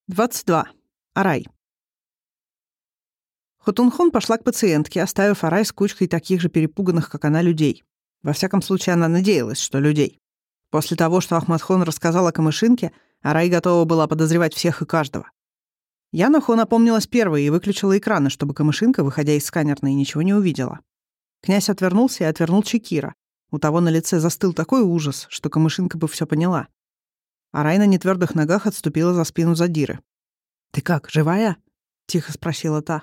22. Арай. Хотунхон пошла к пациентке, оставив Арай с кучкой таких же перепуганных, как она, людей. Во всяком случае, она надеялась, что людей. После того, что Ахмадхон рассказал о Камышинке, Арай готова была подозревать всех и каждого. Янахон опомнилась первой и выключила экраны, чтобы Камышинка, выходя из сканерной, ничего не увидела. Князь отвернулся и отвернул Чекира. У того на лице застыл такой ужас, что Камышинка бы все поняла. Арай на нетвердых ногах отступила за спину Задиры. «Ты как, живая?» — тихо спросила та.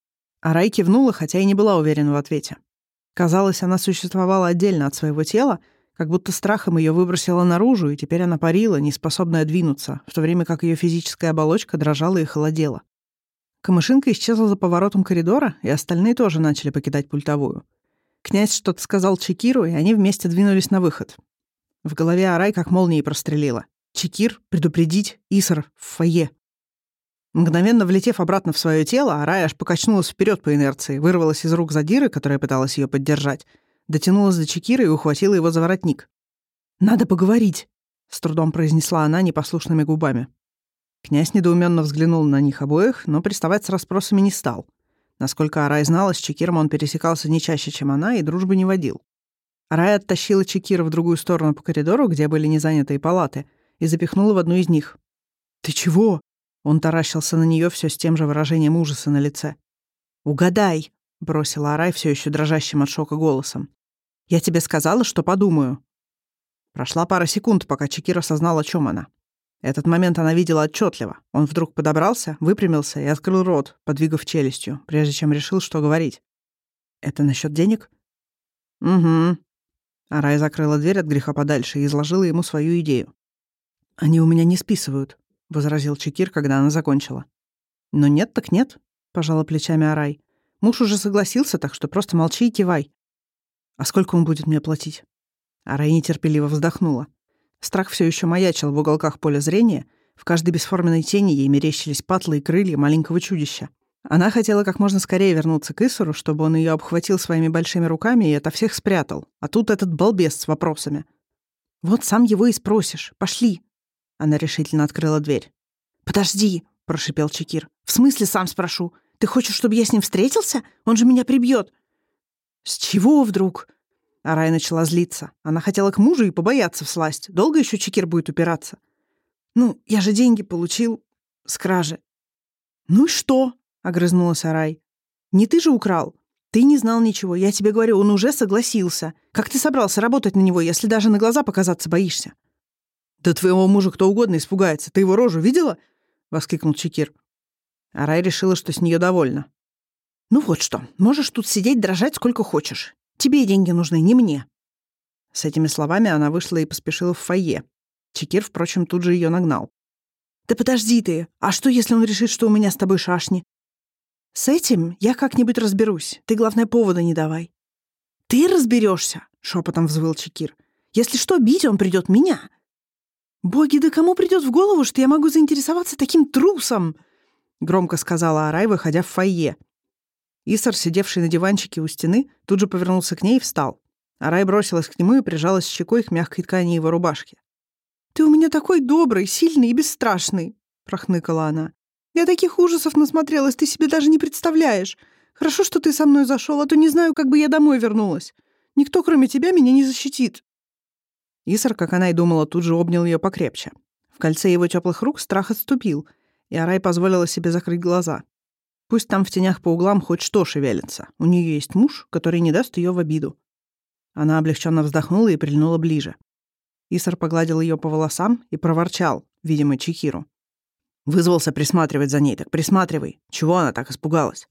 Арай кивнула, хотя и не была уверена в ответе. Казалось, она существовала отдельно от своего тела, как будто страхом ее выбросило наружу, и теперь она парила, неспособная двинуться, в то время как ее физическая оболочка дрожала и холодела. Камышинка исчезла за поворотом коридора, и остальные тоже начали покидать пультовую. Князь что-то сказал Чекиру, и они вместе двинулись на выход. В голове Арай как молнией прострелила. Чекир, предупредить, Исар, в фойе. Мгновенно влетев обратно в свое тело, Арай аж покачнулась вперед по инерции, вырвалась из рук Задиры, которая пыталась ее поддержать, дотянулась до Чекира и ухватила его за воротник. «Надо поговорить», — с трудом произнесла она непослушными губами. Князь недоуменно взглянул на них обоих, но приставать с расспросами не стал. Насколько Арай знала, с Чекиром он пересекался не чаще, чем она, и дружбы не водил. Арай оттащила Чекира в другую сторону по коридору, где были незанятые палаты, и запихнула в одну из них. «Ты чего?» Он таращился на нее все с тем же выражением ужаса на лице. «Угадай», — бросила Арай все еще дрожащим от шока голосом. «Я тебе сказала, что подумаю». Прошла пара секунд, пока Чекир осознал, о чем она. Этот момент она видела отчетливо. Он вдруг подобрался, выпрямился и открыл рот, подвигав челюстью, прежде чем решил, что говорить. «Это насчет денег?» «Угу». Арай закрыла дверь от греха подальше и изложила ему свою идею. «Они у меня не списывают», — возразил Чекир, когда она закончила. «Но нет так нет», — пожала плечами Арай. «Муж уже согласился, так что просто молчи и кивай». «А сколько он будет мне платить?» Арай нетерпеливо вздохнула. Страх все еще маячил в уголках поля зрения, в каждой бесформенной тени ей мерещились патлы и крылья маленького чудища. Она хотела как можно скорее вернуться к Исару, чтобы он ее обхватил своими большими руками и ото всех спрятал. А тут этот балбес с вопросами. «Вот сам его и спросишь. Пошли!» Она решительно открыла дверь. «Подожди!» — прошипел Чекир. «В смысле сам спрошу? Ты хочешь, чтобы я с ним встретился? Он же меня прибьет!» «С чего вдруг?» Арай начала злиться. Она хотела к мужу и побояться всласть. Долго еще Чекир будет упираться? «Ну, я же деньги получил с кражи». «Ну и что?» — огрызнулась Арай. «Не ты же украл. Ты не знал ничего. Я тебе говорю, он уже согласился. Как ты собрался работать на него, если даже на глаза показаться боишься?» «Да твоего мужа кто угодно испугается. Ты его рожу видела?» — воскликнул Чекир. Арай решила, что с нее довольна. «Ну вот что, можешь тут сидеть, дрожать сколько хочешь. Тебе деньги нужны, не мне». С этими словами она вышла и поспешила в фойе. Чекир, впрочем, тут же ее нагнал. «Да подожди ты! А что, если он решит, что у меня с тобой шашни?» «С этим я как-нибудь разберусь. Ты, главное, повода не давай». «Ты разберешься!» — шепотом взвыл Чекир. «Если что, бить он придет меня». «Боги, да кому придет в голову, что я могу заинтересоваться таким трусом?» — громко сказала Арай, выходя в фойе. Исар, сидевший на диванчике у стены, тут же повернулся к ней и встал. Арай бросилась к нему и прижалась щекой к мягкой ткани его рубашки. «Ты у меня такой добрый, сильный и бесстрашный!» — прохныкала она. «Я таких ужасов насмотрелась, ты себе даже не представляешь. Хорошо, что ты со мной зашел, а то не знаю, как бы я домой вернулась. Никто, кроме тебя, меня не защитит». Исар, как она и думала, тут же обнял ее покрепче. В кольце его теплых рук страх отступил, и Арай позволила себе закрыть глаза. Пусть там в тенях по углам хоть что шевелится. У нее есть муж, который не даст ее в обиду. Она облегченно вздохнула и прильнула ближе. Исар погладил ее по волосам и проворчал, видимо, Чекиру. «Вызвался присматривать за ней, так присматривай. Чего она так испугалась?»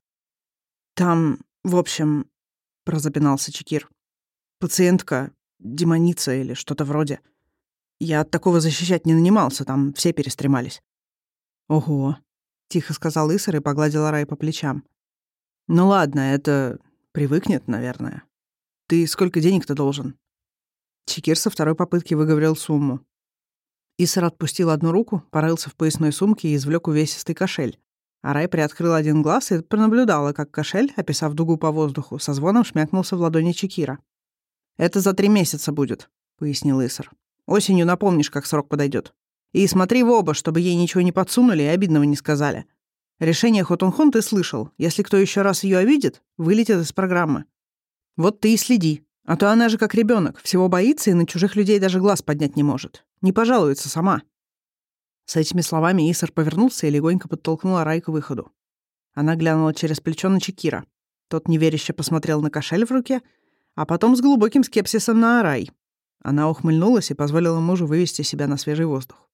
«Там, в общем...» — прозапинался Чекир. «Пациентка, демоница или что-то вроде. Я от такого защищать не нанимался, там все перестремались». «Ого», — тихо сказал Исар и погладил Арай по плечам. «Ну ладно, это привыкнет, наверное. Ты сколько денег-то должен?» Чекир со второй попытки выговорил сумму. Исар отпустил одну руку, порылся в поясной сумке и извлек увесистый кошель. Арай приоткрыл один глаз и пронаблюдала, как кошель, описав дугу по воздуху, со звоном шмякнулся в ладони Чекира. «Это за 3 месяца будет», — пояснил Исар. «Осенью напомнишь, как срок подойдет. И смотри в оба, чтобы ей ничего не подсунули и обидного не сказали. Решение Хотунхон ты слышал. Если кто еще раз ее обидит, вылетит из программы. Вот ты и следи. А то она же как ребенок, всего боится и на чужих людей даже глаз поднять не может. Не пожалуется сама». С этими словами Исар повернулся и легонько подтолкнул Арай к выходу. Она глянула через плечо на Чекира. Тот неверяще посмотрел на кошель в руке, а потом с глубоким скепсисом на Арай. Она ухмыльнулась и позволила мужу вывести себя на свежий воздух.